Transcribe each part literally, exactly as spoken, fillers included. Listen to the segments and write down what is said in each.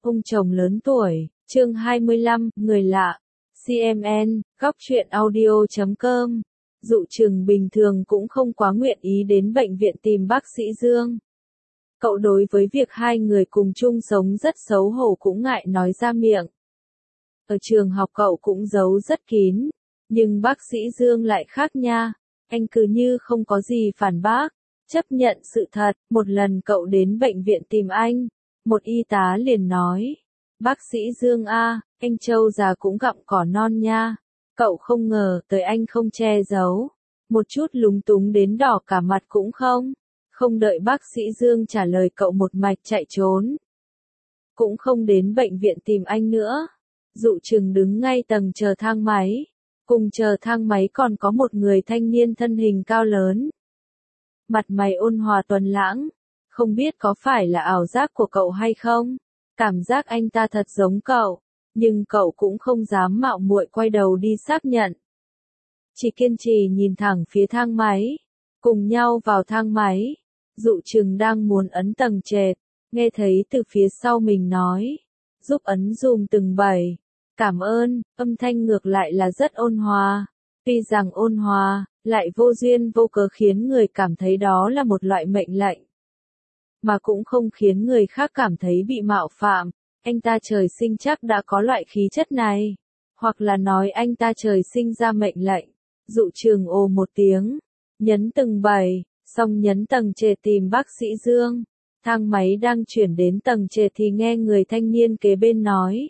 Ông chồng lớn tuổi, chương hai mươi lăm, người lạ. xê em en, góc truyện audio chấm com. Dụ Trừng bình thường cũng không quá nguyện ý đến bệnh viện tìm bác sĩ Dương. Cậu đối với việc hai người cùng chung sống rất xấu hổ cũng ngại nói ra miệng. Ở trường học cậu cũng giấu rất kín, nhưng bác sĩ Dương lại khác nha. Anh cứ như không có gì phản bác, chấp nhận sự thật. Một lần cậu đến bệnh viện tìm anh, một y tá liền nói, bác sĩ Dương a, anh Châu già cũng gặm cỏ non nha. Cậu không ngờ tới anh không che giấu, một chút lúng túng đến đỏ cả mặt cũng không. Không đợi bác sĩ Dương trả lời cậu một mạch chạy trốn. Cũng không đến bệnh viện tìm anh nữa. Dụ Trừng đứng ngay tầng chờ thang máy. Cùng chờ thang máy còn có một người thanh niên thân hình cao lớn. Mặt mày ôn hòa tuấn lãng. Không biết có phải là ảo giác của cậu hay không? Cảm giác anh ta thật giống cậu. Nhưng cậu cũng không dám mạo muội quay đầu đi xác nhận. Chỉ kiên trì nhìn thẳng phía thang máy. Cùng nhau vào thang máy. Dụ Trừng đang muốn ấn tầng trệt. Nghe thấy từ phía sau mình nói. Giúp ấn dùm từng bảy. Cảm ơn, âm thanh ngược lại là rất ôn hòa. Tuy rằng ôn hòa, lại vô duyên vô cớ khiến người cảm thấy đó là một loại mệnh lệnh. Mà cũng không khiến người khác cảm thấy bị mạo phạm. Anh ta trời sinh chắc đã có loại khí chất này. Hoặc là nói anh ta trời sinh ra mệnh lệnh. Dụ Trừng ồ một tiếng. Nhấn từng bảy, xong nhấn tầng trệt tìm bác sĩ Dương. Thang máy đang chuyển đến tầng trệt thì nghe người thanh niên kế bên nói.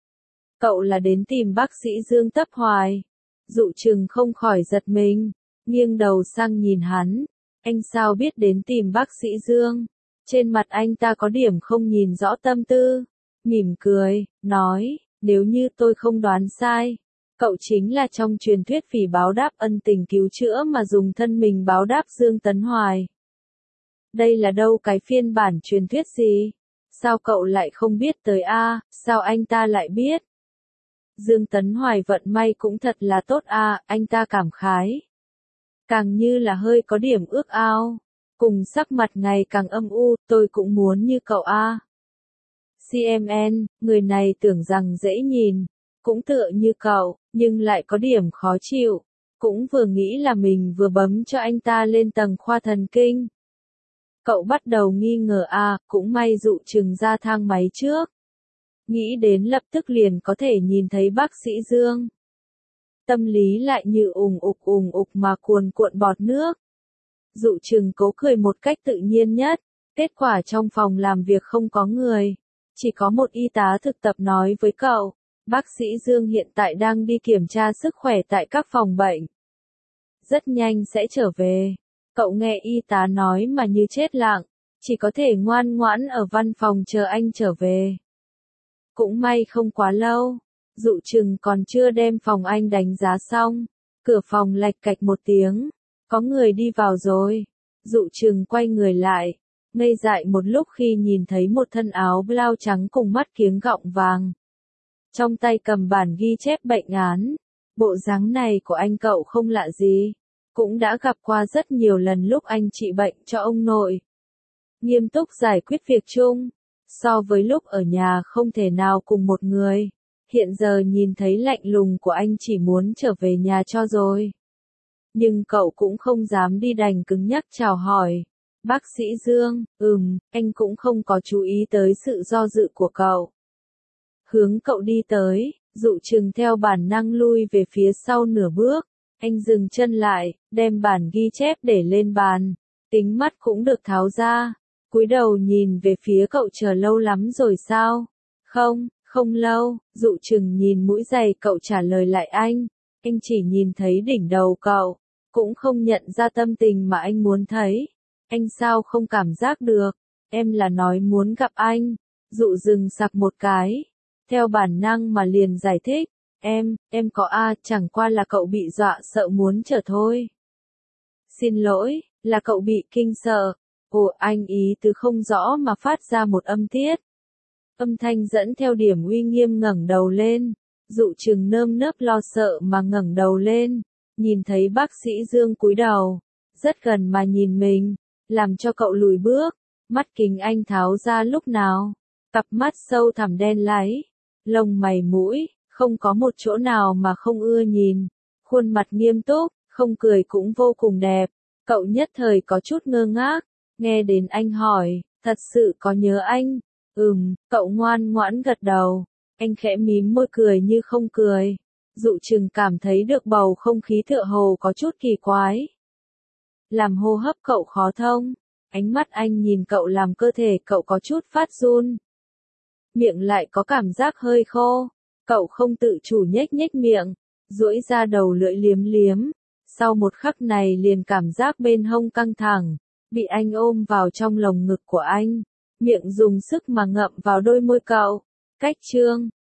Cậu là đến tìm bác sĩ Dương Tấp Hoài. Dụ Trừng không khỏi giật mình, nghiêng đầu sang nhìn hắn. Anh sao biết đến tìm bác sĩ Dương? Trên mặt anh ta có điểm không nhìn rõ tâm tư. Mỉm cười, nói, nếu như tôi không đoán sai, cậu chính là trong truyền thuyết vì báo đáp ân tình cứu chữa mà dùng thân mình báo đáp Dương Tấn Hoài. Đây là đâu cái phiên bản truyền thuyết gì? Sao cậu lại không biết tới a? Sao anh ta lại biết? Dương Tấn Hoài vận may cũng thật là tốt a, anh ta cảm khái. Càng như là hơi có điểm ước ao. Cùng sắc mặt ngày càng âm u, tôi cũng muốn như cậu a. xê em en, người này tưởng rằng dễ nhìn, cũng tựa như cậu, nhưng lại có điểm khó chịu. Cũng vừa nghĩ là mình vừa bấm cho anh ta lên tầng khoa thần kinh. Cậu bắt đầu nghi ngờ a, cũng may Dụ Trừng ra thang máy trước. Nghĩ đến lập tức liền có thể nhìn thấy bác sĩ Dương. Tâm lý lại như ùng ục ùng ục mà cuồn cuộn bọt nước. Dụ Trừng cố cười một cách tự nhiên nhất. Kết quả trong phòng làm việc không có người. Chỉ có một y tá thực tập nói với cậu. Bác sĩ Dương hiện tại đang đi kiểm tra sức khỏe tại các phòng bệnh. Rất nhanh sẽ trở về. Cậu nghe y tá nói mà như chết lặng. Chỉ có thể ngoan ngoãn ở văn phòng chờ anh trở về. Cũng may không quá lâu. Dụ Trừng còn chưa đem phòng anh đánh giá xong. Cửa phòng lạch cạch một tiếng. Có người đi vào rồi. Dụ Trừng quay người lại. Ngây dại một lúc khi nhìn thấy một thân áo blau trắng cùng mắt kiếng gọng vàng. Trong tay cầm bản ghi chép bệnh án. Bộ dáng này của anh cậu không lạ gì. Cũng đã gặp qua rất nhiều lần lúc anh trị bệnh cho ông nội. Nghiêm túc giải quyết việc chung. So với lúc ở nhà không thể nào cùng một người. Hiện giờ nhìn thấy lạnh lùng của anh chỉ muốn trở về nhà cho rồi. Nhưng cậu cũng không dám đi đành cứng nhắc chào hỏi. Bác sĩ Dương, ừm, anh cũng không có chú ý tới sự do dự của cậu. Hướng cậu đi tới, Dụ Trừng theo bản năng lui về phía sau nửa bước. Anh dừng chân lại, đem bản ghi chép để lên bàn. Kính mắt cũng được tháo ra. Cúi đầu nhìn về phía cậu, chờ lâu lắm rồi sao? Không, không lâu. Dụ Trừng nhìn mũi giày cậu trả lời lại anh. Anh chỉ nhìn thấy đỉnh đầu cậu. Cũng không nhận ra tâm tình mà anh muốn thấy. Anh sao không cảm giác được? Em là nói muốn gặp anh. Dụ dừng sặc một cái. Theo bản năng mà liền giải thích. Em, em có a, chẳng qua là cậu bị dọa sợ muốn chờ thôi. Xin lỗi, là cậu bị kinh sợ. Ồ, anh ý từ không rõ mà phát ra một âm tiết. Âm thanh dẫn theo điểm uy nghiêm ngẩng đầu lên. Dụ Trừng nơm nớp lo sợ mà ngẩng đầu lên. Nhìn thấy bác sĩ Dương cúi đầu. Rất gần mà nhìn mình. Làm cho cậu lùi bước. Mắt kính anh tháo ra lúc nào. Cặp mắt sâu thẳm đen láy, lông mày mũi, không có một chỗ nào mà không ưa nhìn. Khuôn mặt nghiêm túc, không cười cũng vô cùng đẹp. Cậu nhất thời có chút ngơ ngác, nghe đến anh hỏi, thật sự có nhớ anh? Ừm, cậu ngoan ngoãn gật đầu. Anh khẽ mím môi cười như không cười. Dụ Chừng cảm thấy được bầu không khí tựa hồ có chút kỳ quái. Làm hô hấp cậu khó thông. Ánh mắt anh nhìn cậu làm cơ thể cậu có chút phát run. Miệng lại có cảm giác hơi khô. Cậu không tự chủ nhếch nhếch miệng, duỗi ra đầu lưỡi liếm liếm. Sau một khắc này liền cảm giác bên hông căng thẳng, bị anh ôm vào trong lồng ngực của anh. Miệng dùng sức mà ngậm vào đôi môi cậu. Cách chương